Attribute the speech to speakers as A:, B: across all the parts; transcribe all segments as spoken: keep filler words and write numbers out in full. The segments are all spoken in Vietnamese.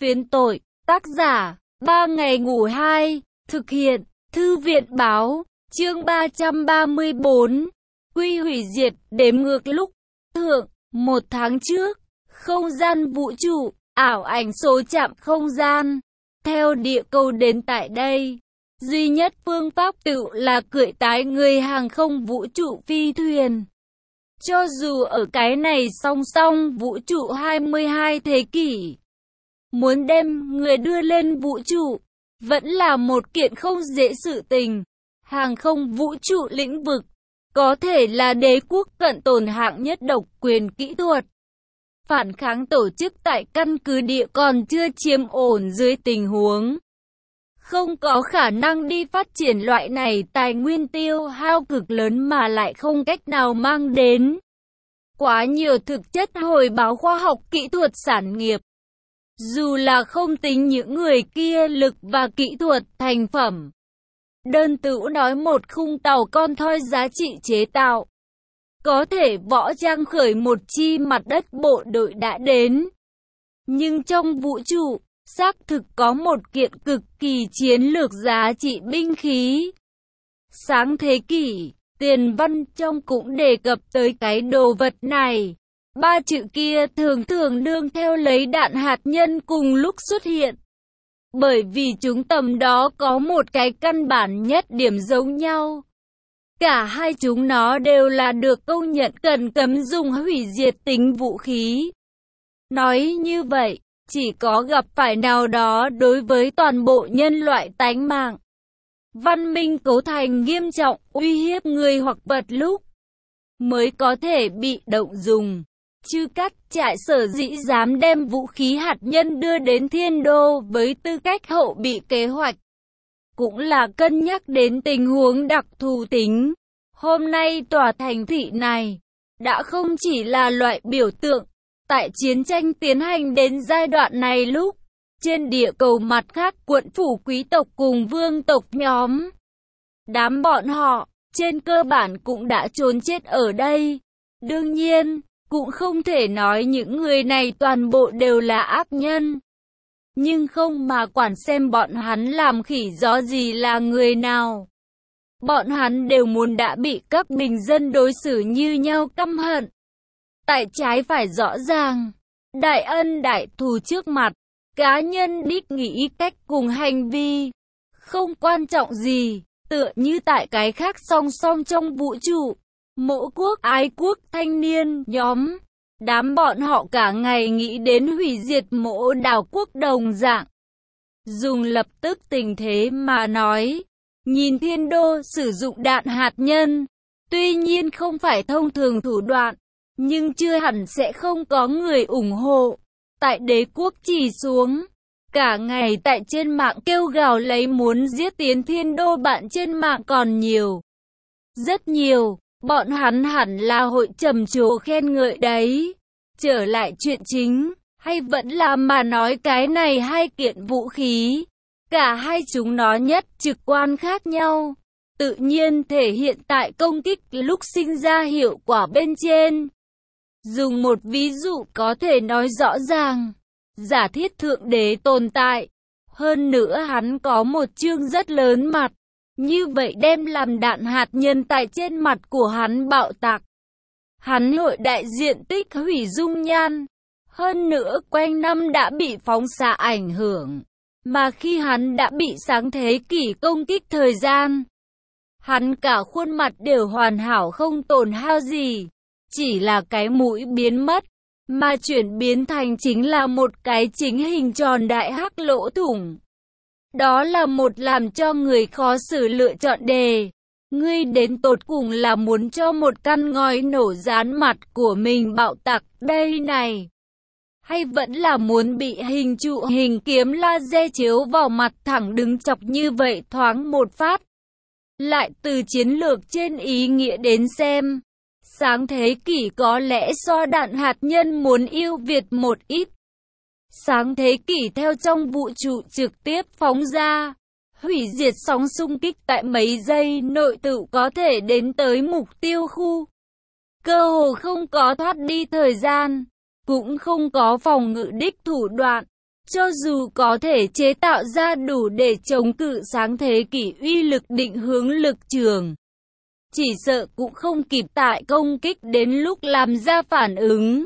A: Phiến tội, tác giả, ba ngày ngủ hai, thực hiện, Thư viện báo, chương ba trăm ba mươi bốn, Quy hủy diệt, đếm ngược lúc, thượng, một tháng trước, không gian vũ trụ, ảo ảnh số chạm không gian, theo địa cầu đến tại đây. Duy nhất phương pháp tự là cưỡi tái người hàng không vũ trụ phi thuyền. Cho dù ở cái này song song vũ trụ hai mươi hai thế kỷ, muốn đem người đưa lên vũ trụ, vẫn là một kiện không dễ sự tình. Hàng không vũ trụ lĩnh vực, có thể là đế quốc cận tồn hạng nhất độc quyền kỹ thuật. Phản kháng tổ chức tại căn cứ địa còn chưa chiếm ổn dưới tình huống. Không có khả năng đi phát triển loại này tài nguyên tiêu hao cực lớn mà lại không cách nào mang đến quá nhiều thực chất hồi báo khoa học kỹ thuật sản nghiệp. Dù là không tính những người kia lực và kỹ thuật thành phẩm. Đơn cử nói một khung tàu con thoi giá trị chế tạo. Có thể võ trang khởi một chi mặt đất bộ đội đã đến. Nhưng trong vũ trụ, xác thực có một kiện cực kỳ chiến lược giá trị binh khí. Sáng thế kỷ, tiền văn trong cũng đề cập tới cái đồ vật này. Ba chữ kia thường thường nương theo lấy đạn hạt nhân cùng lúc xuất hiện. Bởi vì chúng tầm đó có một cái căn bản nhất điểm giống nhau. Cả hai chúng nó đều là được công nhận cần cấm dùng hủy diệt tính vũ khí. Nói như vậy, chỉ có gặp phải nào đó đối với toàn bộ nhân loại tánh mạng, văn minh cấu thành nghiêm trọng uy hiếp người hoặc vật lúc, mới có thể bị động dùng. Chư Cát Trại sở dĩ dám đem vũ khí hạt nhân đưa đến thiên đô với tư cách hậu bị kế hoạch, cũng là cân nhắc đến tình huống đặc thù tính. Hôm nay tòa thành thị này đã không chỉ là loại biểu tượng. Tại chiến tranh tiến hành đến giai đoạn này lúc, trên địa cầu mặt khác quận phủ quý tộc cùng vương tộc nhóm, đám bọn họ, trên cơ bản cũng đã trốn chết ở đây. Đương nhiên, cũng không thể nói những người này toàn bộ đều là ác nhân. Nhưng không mà quản xem bọn hắn làm khỉ gió gì là người nào. Bọn hắn đều muốn đã bị các bình dân đối xử như nhau căm hận. Tại trái phải rõ ràng, đại ân đại thù trước mặt, cá nhân đích nghĩ cách cùng hành vi, không quan trọng gì, tựa như tại cái khác song song trong vũ trụ, mộ quốc ái quốc thanh niên nhóm, đám bọn họ cả ngày nghĩ đến hủy diệt mộ đảo quốc đồng dạng. Dùng lập tức tình thế mà nói, nhìn thiên đô sử dụng đạn hạt nhân, tuy nhiên không phải thông thường thủ đoạn, nhưng chưa hẳn sẽ không có người ủng hộ. Tại đế quốc chỉ xuống, cả ngày tại trên mạng kêu gào lấy muốn giết tiến thiên đô bạn trên mạng còn nhiều. Rất nhiều, bọn hắn hẳn là hội trầm trồ khen ngợi đấy. Trở lại chuyện chính, hay vẫn là mà nói cái này hai kiện vũ khí. Cả hai chúng nó nhất trực quan khác nhau. Tự nhiên thể hiện tại công kích lúc sinh ra hiệu quả bên trên. Dùng một ví dụ có thể nói rõ ràng, giả thiết thượng đế tồn tại, hơn nữa hắn có một chương rất lớn mặt, như vậy đem làm đạn hạt nhân tại trên mặt của hắn bạo tạc. Hắn hội đại diện tích hủy dung nhan, hơn nữa quanh năm đã bị phóng xạ ảnh hưởng, mà khi hắn đã bị sáng thế kỷ công kích thời gian, hắn cả khuôn mặt đều hoàn hảo không tổn hao gì. Chỉ là cái mũi biến mất, mà chuyển biến thành chính là một cái chính hình tròn đại hắc lỗ thủng. Đó là một làm cho người khó xử lựa chọn đề. Ngươi đến tột cùng là muốn cho một căn ngói nổ dán mặt của mình bạo tạc đây này? Hay vẫn là muốn bị hình trụ hình kiếm laser chiếu vào mặt thẳng đứng chọc như vậy thoáng một phát? Lại từ chiến lược trên ý nghĩa đến xem, sáng thế kỷ có lẽ so đạn hạt nhân muốn ưu việt một ít. Sáng thế kỷ theo trong vũ trụ trực tiếp phóng ra, hủy diệt sóng xung kích tại mấy giây nội tự có thể đến tới mục tiêu khu. Cơ hồ không có thoát đi thời gian, cũng không có phòng ngự đích thủ đoạn. Cho dù có thể chế tạo ra đủ để chống cự sáng thế kỷ uy lực định hướng lực trường, chỉ sợ cũng không kịp tại công kích đến lúc làm ra phản ứng.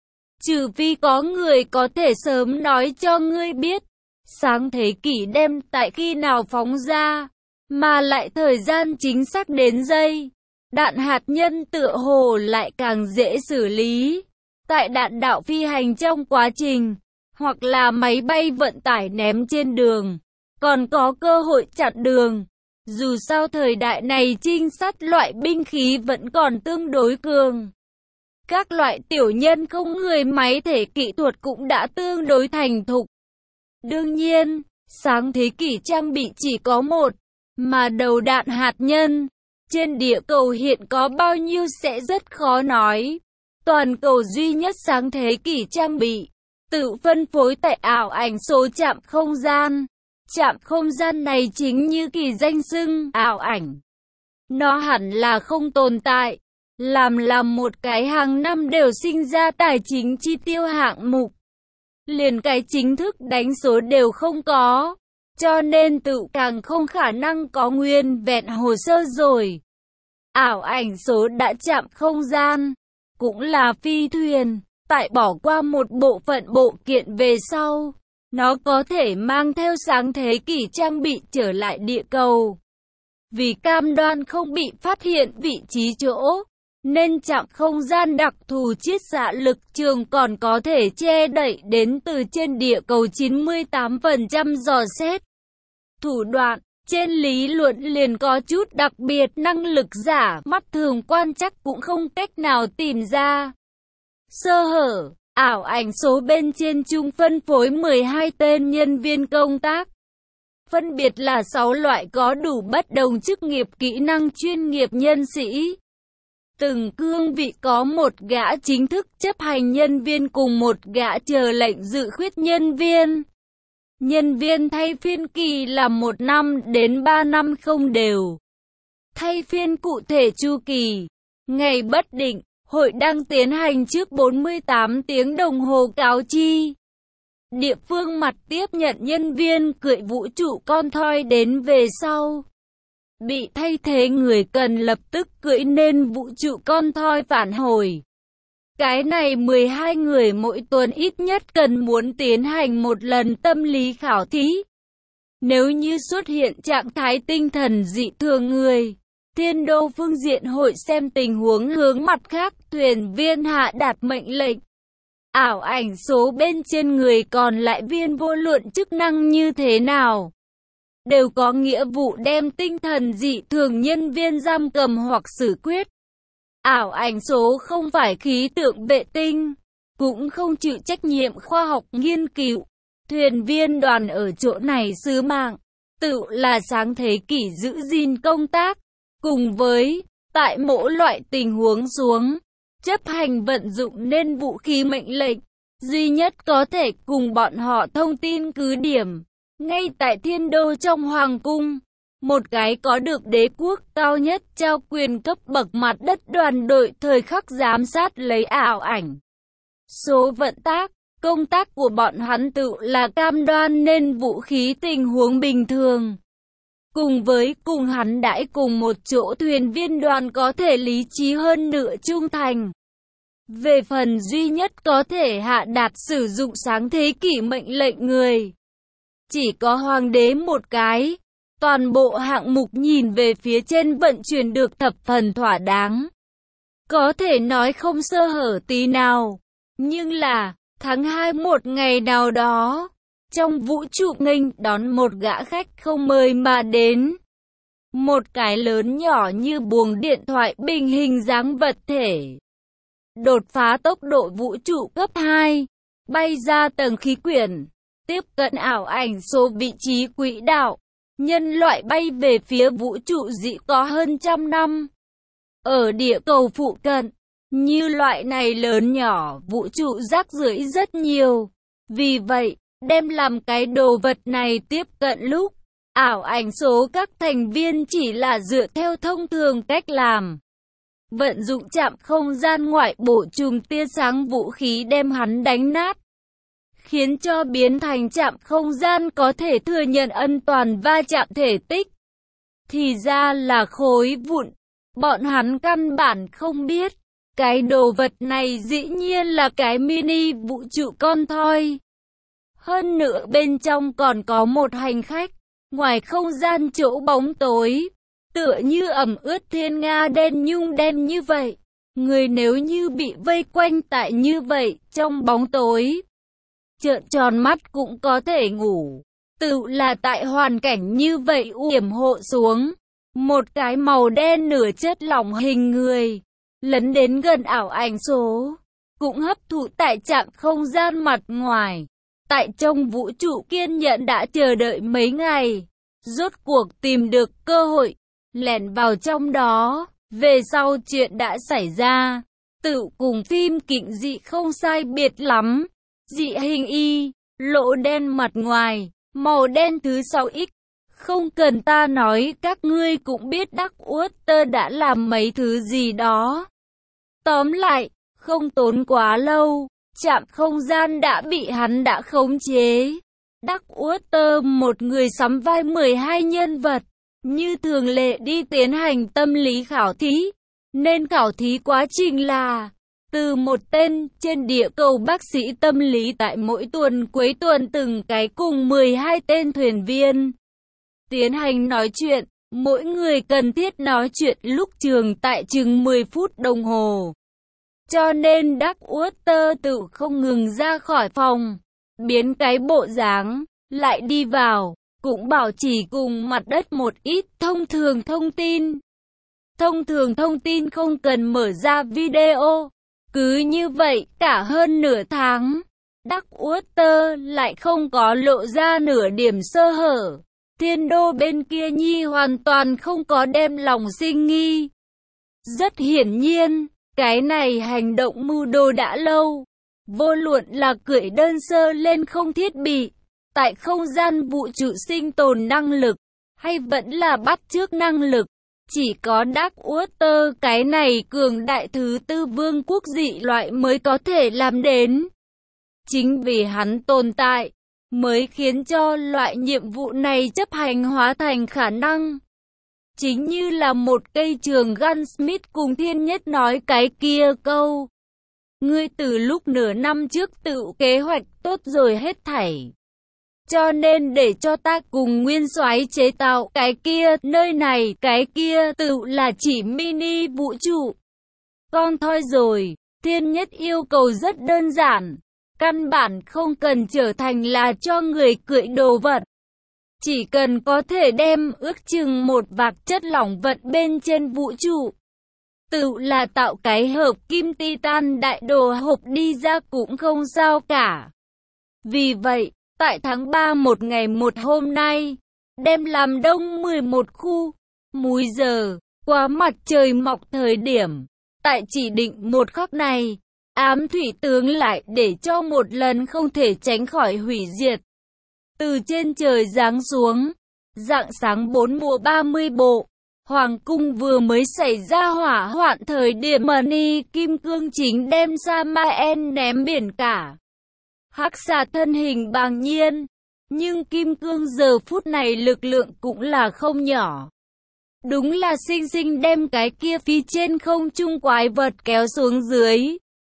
A: Trừ phi có người có thể sớm nói cho ngươi biết, sáng thế kỷ đem tại khi nào phóng ra, mà lại thời gian chính xác đến giây. Đạn hạt nhân tựa hồ lại càng dễ xử lý. Tại đạn đạo phi hành trong quá trình, hoặc là máy bay vận tải ném trên đường, còn có cơ hội chặn đường. Dù sao thời đại này trinh sát loại binh khí vẫn còn tương đối cường. Các loại tiểu nhân không người máy thể kỹ thuật cũng đã tương đối thành thục. Đương nhiên, sáng thế kỷ trang bị chỉ có một, mà đầu đạn hạt nhân trên địa cầu hiện có bao nhiêu sẽ rất khó nói. Toàn cầu duy nhất sáng thế kỷ trang bị, tự phân phối tại ảo ảnh số trạm không gian. Trạm không gian này chính như kỳ danh xưng, ảo ảnh. Nó hẳn là không tồn tại, làm làm một cái hàng năm đều sinh ra tài chính chi tiêu hạng mục. Liền cái chính thức đánh số đều không có, cho nên tự càng không khả năng có nguyên vẹn hồ sơ rồi. Ảo ảnh số đã chạm không gian, cũng là phi thuyền, tại bỏ qua một bộ phận bộ kiện về sau, nó có thể mang theo sáng thế kỷ trang bị trở lại địa cầu. Vì cam đoan không bị phát hiện vị trí chỗ, nên trạm không gian đặc thù chiết xạ lực trường còn có thể che đậy đến từ trên địa cầu chín mươi tám phần trăm dò xét. Thủ đoạn, trên lý luận liền có chút đặc biệt năng lực giả mắt thường quan chắc cũng không cách nào tìm ra. Sơ hở, ảo ảnh số bên trên chung phân phối mười hai tên nhân viên công tác. Phân biệt là sáu loại có đủ bất đồng chức nghiệp kỹ năng chuyên nghiệp nhân sĩ. Từng cương vị có một gã chính thức chấp hành nhân viên cùng một gã chờ lệnh dự khuyết nhân viên. Nhân viên thay phiên kỳ là một năm đến ba năm không đều. Thay phiên cụ thể chu kỳ, ngày bất định, hội đang tiến hành trước bốn mươi tám tiếng đồng hồ cáo chi. Địa phương mặt tiếp nhận nhân viên cưỡi vũ trụ con thoi đến về sau. Bị thay thế người cần lập tức cưỡi nên vũ trụ con thoi phản hồi. Cái này mười hai người mỗi tuần ít nhất cần muốn tiến hành một lần tâm lý khảo thí. Nếu như xuất hiện trạng thái tinh thần dị thường người, thiên đô phương diện hội xem tình huống hướng mặt khác thuyền viên hạ đạt mệnh lệnh. Ảo ảnh số bên trên người còn lại viên vô luận chức năng như thế nào, đều có nghĩa vụ đem tinh thần dị thường nhân viên giam cầm hoặc xử quyết. Ảo ảnh số không phải khí tượng vệ tinh, cũng không chịu trách nhiệm khoa học nghiên cứu. Thuyền viên đoàn ở chỗ này sứ mạng, tự là sáng thế kỷ giữ gìn công tác, cùng với, tại mỗi loại tình huống xuống, chấp hành vận dụng nên vũ khí mệnh lệnh, duy nhất có thể cùng bọn họ thông tin cứ điểm. Ngay tại thiên đô trong hoàng cung, một cái có được đế quốc cao nhất trao quyền cấp bậc mặt đất đoàn đội thời khắc giám sát lấy ảo ảnh số vận tác. Công tác của bọn hắn tự là cam đoan nên vũ khí tình huống bình thường. Cùng với cùng hắn đãi cùng một chỗ thuyền viên đoàn có thể lý trí hơn nửa trung thành. Về phần duy nhất có thể hạ đạt sử dụng sáng thế kỷ mệnh lệnh người, chỉ có hoàng đế một cái. Toàn bộ hạng mục nhìn về phía trên vận chuyển được thập phần thỏa đáng. Có thể nói không sơ hở tí nào. Nhưng là, tháng hai một ngày nào đó, trong vũ trụ nghênh đón một gã khách không mời mà đến. Một cái lớn nhỏ như buồng điện thoại bình hình dáng vật thể. Đột phá tốc độ vũ trụ cấp hai, bay ra tầng khí quyển, tiếp cận ảo ảnh số vị trí quỹ đạo. Nhân loại bay về phía vũ trụ dị có hơn trăm năm. Ở địa cầu phụ cận, như loại này lớn nhỏ vũ trụ rác rưởi rất nhiều. Vì vậy, đem làm cái đồ vật này tiếp cận lúc, ảo ảnh số các thành viên chỉ là dựa theo thông thường cách làm. Vận dụng trạm không gian ngoại bổ trùm tia sáng vũ khí đem hắn đánh nát. khiến cho biến thành trạm không gian có thể thừa nhận ân toàn va chạm thể tích. Thì ra là khối vụn. Bọn hắn căn bản không biết, cái đồ vật này dĩ nhiên là cái mini vũ trụ con thoi. Hơn nữa bên trong còn có một hành khách, ngoài không gian chỗ bóng tối, tựa như ẩm ướt thiên nga đen nhung đen như vậy. Người nếu như bị vây quanh tại như vậy, trong bóng tối, trợn tròn mắt cũng có thể ngủ. Tự là tại hoàn cảnh như vậy yểm hộ xuống, một cái màu đen nửa chất lỏng hình người, lấn đến gần ảo ảnh số, cũng hấp thụ tại trạm không gian mặt ngoài. Tại trong vũ trụ kiên nhẫn đã chờ đợi mấy ngày, rốt cuộc tìm được cơ hội, lẻn vào trong đó. Về sau chuyện đã xảy ra, tự cùng phim kinh dị không sai biệt lắm. Dị hình y, lỗ đen mặt ngoài, màu đen thứ sáu x. Không cần ta nói các ngươi cũng biết Dark Water đã làm mấy thứ gì đó. Tóm lại, không tốn quá lâu, trạm không gian đã bị hắn đã khống chế. Dark Water một người sắm vai mười hai nhân vật, như thường lệ đi tiến hành tâm lý khảo thí. Nên khảo thí quá trình là từ một tên trên địa cầu bác sĩ tâm lý tại mỗi tuần cuối tuần từng cái cùng mười hai tên thuyền viên tiến hành nói chuyện. Mỗi người cần thiết nói chuyện lúc trường tại chừng mười phút đồng hồ. Cho nên Dark Water tự không ngừng ra khỏi phòng, biến cái bộ dáng, lại đi vào, cũng bảo chỉ cùng mặt đất một ít thông thường thông tin. Thông thường thông tin không cần mở ra video. Cứ như vậy, cả hơn nửa tháng, Dark Water lại không có lộ ra nửa điểm sơ hở. Thiên đô bên kia nhi hoàn toàn không có đem lòng sinh nghi. Rất hiển nhiên, cái này hành động mưu đồ đã lâu. Vô luận là cưỡi đơn sơ lên không thiết bị, tại không gian vũ trụ sinh tồn năng lực, hay vẫn là bắt chước năng lực. Chỉ có Dark Water cái này cường đại thứ tư vương quốc dị loại mới có thể làm đến. Chính vì hắn tồn tại, mới khiến cho loại nhiệm vụ này chấp hành hóa thành khả năng. Chính như là một cây trường Gunsmith cùng Thiên Nhất nói cái kia câu. Ngươi từ lúc nửa năm trước tự kế hoạch tốt rồi hết thảy. Cho nên để cho ta cùng Nguyên Soái chế tạo cái kia, nơi này, cái kia tự là chỉ mini vũ trụ. Con thôi rồi, Thiên Nhất yêu cầu rất đơn giản. Căn bản không cần trở thành là cho người cưỡi đồ vật. Chỉ cần có thể đem ước chừng một vạc chất lỏng vật bên trên vũ trụ. Tự là tạo cái hợp kim titan đại đồ hộp đi ra cũng không sao cả. Vì vậy, tại tháng ba một ngày một hôm nay, đem làm đông mười một khu, múi giờ, qua mặt trời mọc thời điểm, tại chỉ định một khắc này, ám thủy tướng lại để cho một lần không thể tránh khỏi hủy diệt. Từ trên trời giáng xuống, rạng sáng bốn mùa ba mươi bộ, Hoàng cung vừa mới xảy ra hỏa hoạn thời điểm Mani Kim Cương chính đem Samael ném biển cả. Hắc xà thân hình bàng nhiên, nhưng Kim Cương giờ phút này lực lượng cũng là không nhỏ. Đúng là sinh sinh đem cái kia phi trên không trung quái vật kéo xuống dưới.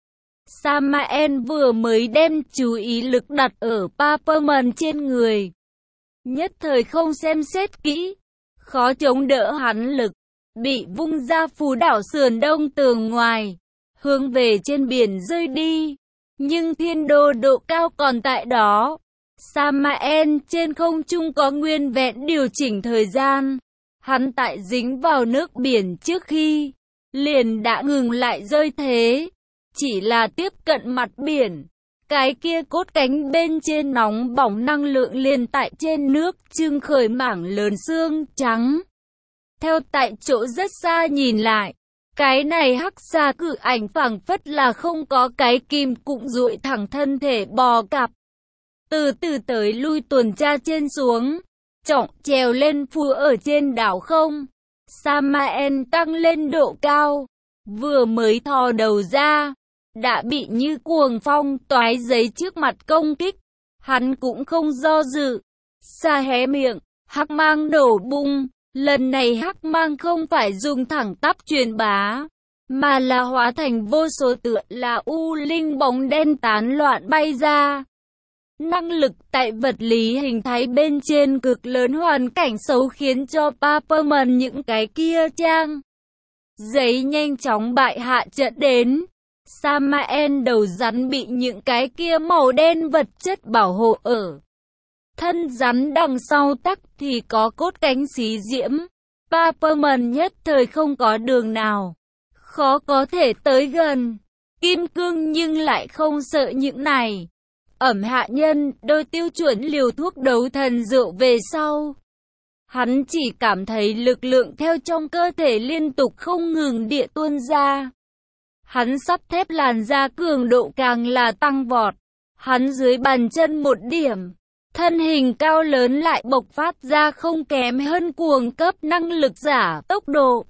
A: Samael vừa mới đem chú ý lực đặt ở Paperman trên người. Nhất thời không xem xét kỹ, khó chống đỡ hắn lực, bị vung ra phù đảo sườn đông tường ngoài, hướng về trên biển rơi đi. Nhưng thiên đô độ cao còn tại đó. Samael trên không trung có nguyên vẹn điều chỉnh thời gian. Hắn tại dính vào nước biển trước khi, liền đã ngừng lại rơi thế. Chỉ là tiếp cận mặt biển, cái kia cốt cánh bên trên nóng bỏng năng lượng liền tại trên nước trưng khởi mảng lớn xương trắng. Theo tại chỗ rất xa nhìn lại, cái này hắc xà cự ảnh phảng phất là không có cái kim cũng duỗi thẳng thân thể bò cạp. Từ từ tới lui tuần tra trên xuống, trọng trèo lên phù ở trên đảo không. Samael tăng lên độ cao, vừa mới thò đầu ra, đã bị như cuồng phong toái giấy trước mặt công kích. Hắn cũng không do dự. Sa hé miệng, hắc mang nổ bung. Lần này hắc mang không phải dùng thẳng tắp truyền bá, mà là hóa thành vô số tựa là u linh bóng đen tán loạn bay ra. Năng lực tại vật lý hình thái bên trên cực lớn hoàn cảnh xấu khiến cho Paperman những cái kia trang giấy nhanh chóng bại hạ trận đến. Samael đầu rắn bị những cái kia màu đen vật chất bảo hộ ở. Thân rắn đằng sau tắc thì có cốt cánh xí diễm. Paperman nhất thời không có đường nào, khó có thể tới gần. Kim cương nhưng lại không sợ những này. Ẩm hạ nhân, đôi tiêu chuẩn liều thuốc đấu thần rượu về sau. Hắn chỉ cảm thấy lực lượng theo trong cơ thể liên tục không ngừng địa tuôn ra. Hắn sắt thép làn da cường độ càng là tăng vọt. Hắn dưới bàn chân một điểm, thân hình cao lớn lại bộc phát ra không kém hơn cuồng cấp năng lực giả tốc độ.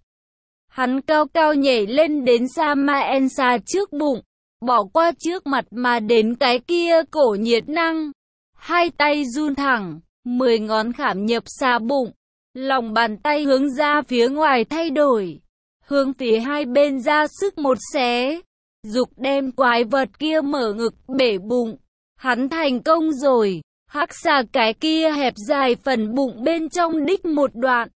A: Hắn cao cao nhảy lên đến Samaensa trước bụng, bỏ qua trước mặt mà đến cái kia cổ nhiệt năng. Hai tay run thẳng, mười ngón khảm nhập xa bụng, lòng bàn tay hướng ra phía ngoài thay đổi, hướng phía hai bên ra sức một xé, dục đem quái vật kia mở ngực bể bụng. Hắn thành công rồi. Hắc xà cái kia hẹp dài phần bụng bên trong đích một đoạn,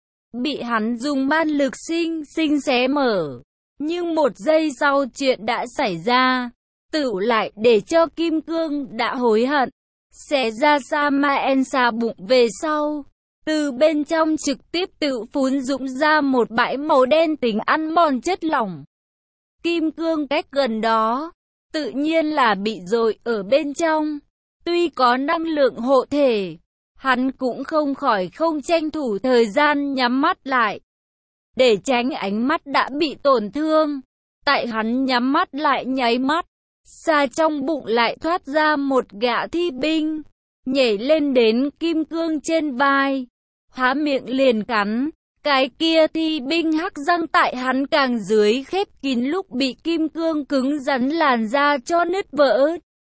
A: bị hắn dùng man lực sinh sinh xé mở. Nhưng một giây sau chuyện đã xảy ra, tựu lại để cho kim cương đã hối hận. Xé ra Samaensa bụng về sau, từ bên trong trực tiếp tự phun dũng ra một bãi màu đen tính ăn mòn chất lỏng. Kim cương cách gần đó, tự nhiên là bị dội ở bên trong. Tuy có năng lượng hộ thể, hắn cũng không khỏi không tranh thủ thời gian nhắm mắt lại, để tránh ánh mắt đã bị tổn thương. Tại hắn nhắm mắt lại nháy mắt, xa trong bụng lại thoát ra một gã thi binh, nhảy lên đến kim cương trên vai, há miệng liền cắn. Cái kia thi binh hắc răng tại hắn càng dưới khép kín lúc bị kim cương cứng rắn làn da cho nứt vỡ.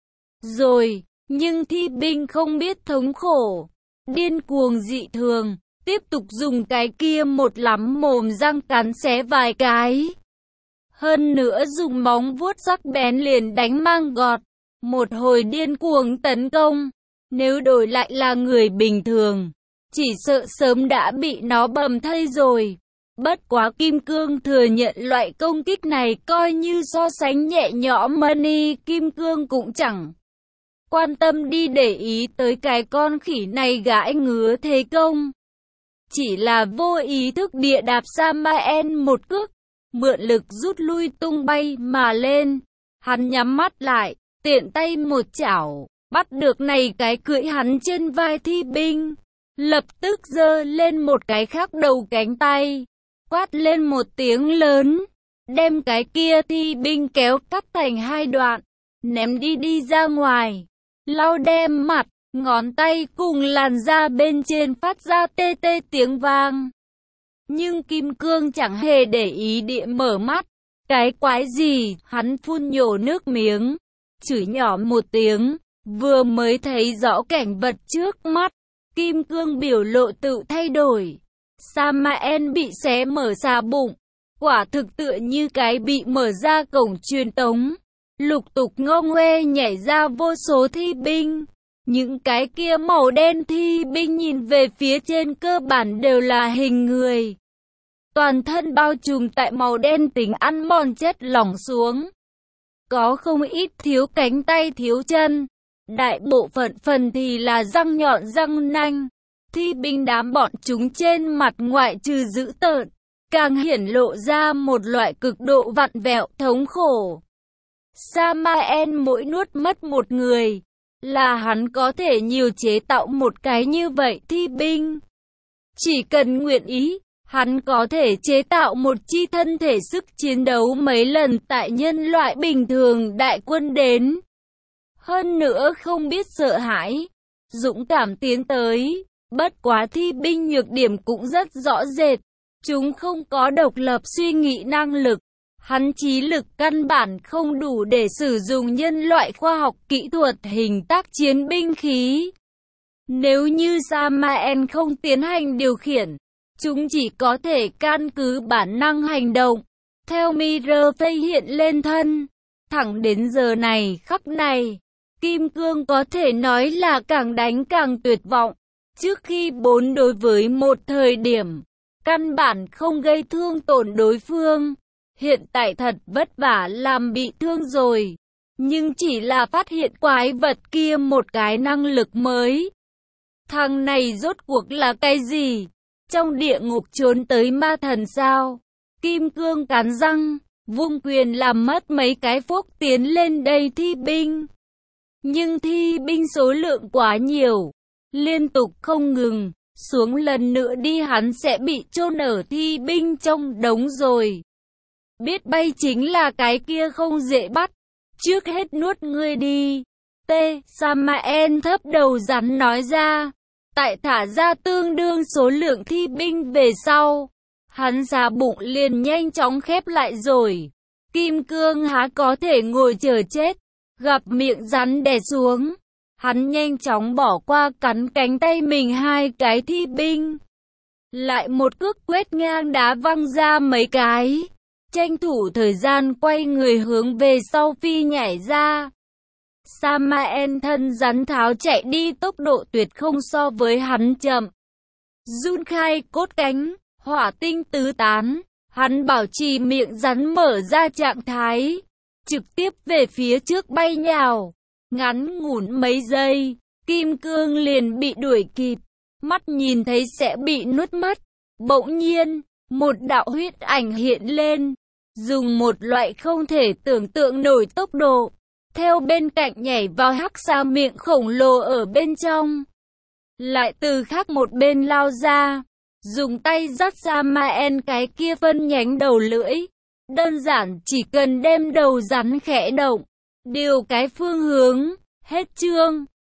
A: Rồi, nhưng thi binh không biết thống khổ, điên cuồng dị thường, tiếp tục dùng cái kia một lắm mồm răng cắn xé vài cái. Hơn nữa dùng móng vuốt sắc bén liền đánh mang gọt, một hồi điên cuồng tấn công. Nếu đổi lại là người bình thường, chỉ sợ sớm đã bị nó bầm thây rồi. Bất quá kim cương thừa nhận loại công kích này coi như so sánh nhẹ nhõm, Money kim cương cũng chẳng quan tâm đi để ý tới cái con khỉ này gãi ngứa thế công. Chỉ là vô ý thức địa đạp Samael một cước, mượn lực rút lui tung bay mà lên. Hắn nhắm mắt lại, tiện tay một chảo, bắt được này cái cưỡi hắn trên vai thi binh. Lập tức giơ lên một cái khác đầu cánh tay, quát lên một tiếng lớn, đem cái kia thi binh kéo cắt thành hai đoạn, ném đi đi ra ngoài. Lau đem mặt, ngón tay cùng làn da bên trên phát ra tê tê tiếng vang. Nhưng kim cương chẳng hề để ý địa mở mắt. Cái quái gì, hắn phun nhổ nước miếng, chửi nhỏ một tiếng, vừa mới thấy rõ cảnh vật trước mắt. Kim cương biểu lộ tự thay đổi. Samael bị xé mở xà bụng, quả thực tựa như cái bị mở ra cổng truyền tống. Lục tục ngô ngoe nhảy ra vô số thi binh. Những cái kia màu đen thi binh nhìn về phía trên cơ bản đều là hình người. Toàn thân bao trùm tại màu đen tính ăn mòn chất lỏng xuống. Có không ít thiếu cánh tay thiếu chân. Đại bộ phận phần thì là răng nhọn răng nanh. Thi binh đám bọn chúng trên mặt ngoại trừ dữ tợn, càng hiển lộ ra một loại cực độ vặn vẹo thống khổ. Samael mỗi nuốt mất một người, là hắn có thể nhiều chế tạo một cái như vậy thi binh. Chỉ cần nguyện ý, hắn có thể chế tạo một chi thân thể sức chiến đấu mấy lần tại nhân loại bình thường đại quân đến. Hơn nữa không biết sợ hãi, dũng cảm tiến tới. Bất quá thi binh nhược điểm cũng rất rõ rệt. Chúng không có độc lập suy nghĩ năng lực. Hắn trí lực căn bản không đủ để sử dụng nhân loại khoa học kỹ thuật hình tác chiến binh khí. Nếu như Samael không tiến hành điều khiển, chúng chỉ có thể căn cứ bản năng hành động. Theo Mirror hiện lên thân, thẳng đến giờ này khắc này, Kim Cương có thể nói là càng đánh càng tuyệt vọng. Trước khi bốn đối với một thời điểm, căn bản không gây thương tổn đối phương. Hiện tại thật vất vả làm bị thương rồi, nhưng chỉ là phát hiện quái vật kia một cái năng lực mới. Thằng này rốt cuộc là cái gì? Trong địa ngục trốn tới ma thần sao? Kim Cương cắn răng, vung quyền làm mất mấy cái phúc tiến lên đây thi binh. Nhưng thi binh số lượng quá nhiều, liên tục không ngừng, xuống lần nữa đi hắn sẽ bị chôn ở thi binh trong đống rồi. Biết bay chính là cái kia không dễ bắt, trước hết nuốt ngươi đi. T. Samael thấp đầu rắn nói ra. Tại thả ra tương đương số lượng thi binh về sau, hắn ra bụng liền nhanh chóng khép lại rồi. Kim Cương há có thể ngồi chờ chết, gặp miệng rắn đè xuống. Hắn nhanh chóng bỏ qua cắn cánh tay mình hai cái thi binh. Lại một cước quét ngang đá văng ra mấy cái. Tranh thủ thời gian quay người hướng về sau phi nhảy ra. Samael thân rắn tháo chạy đi tốc độ tuyệt không so với hắn chậm. Run khai cốt cánh, hỏa tinh tứ tán, hắn bảo trì miệng rắn mở ra trạng thái, trực tiếp về phía trước bay nhào. Ngắn ngủn mấy giây, Kim Cương liền bị đuổi kịp, mắt nhìn thấy sẽ bị nuốt mất. Bỗng nhiên, một đạo huyết ảnh hiện lên, dùng một loại không thể tưởng tượng nổi tốc độ, theo bên cạnh nhảy vào hắc sa miệng khổng lồ ở bên trong. Lại từ khác một bên lao ra, dùng tay dắt ra Samael cái kia phân nhánh đầu lưỡi. Đơn giản chỉ cần đem đầu rắn khẽ động, điều cái phương hướng, hết chương.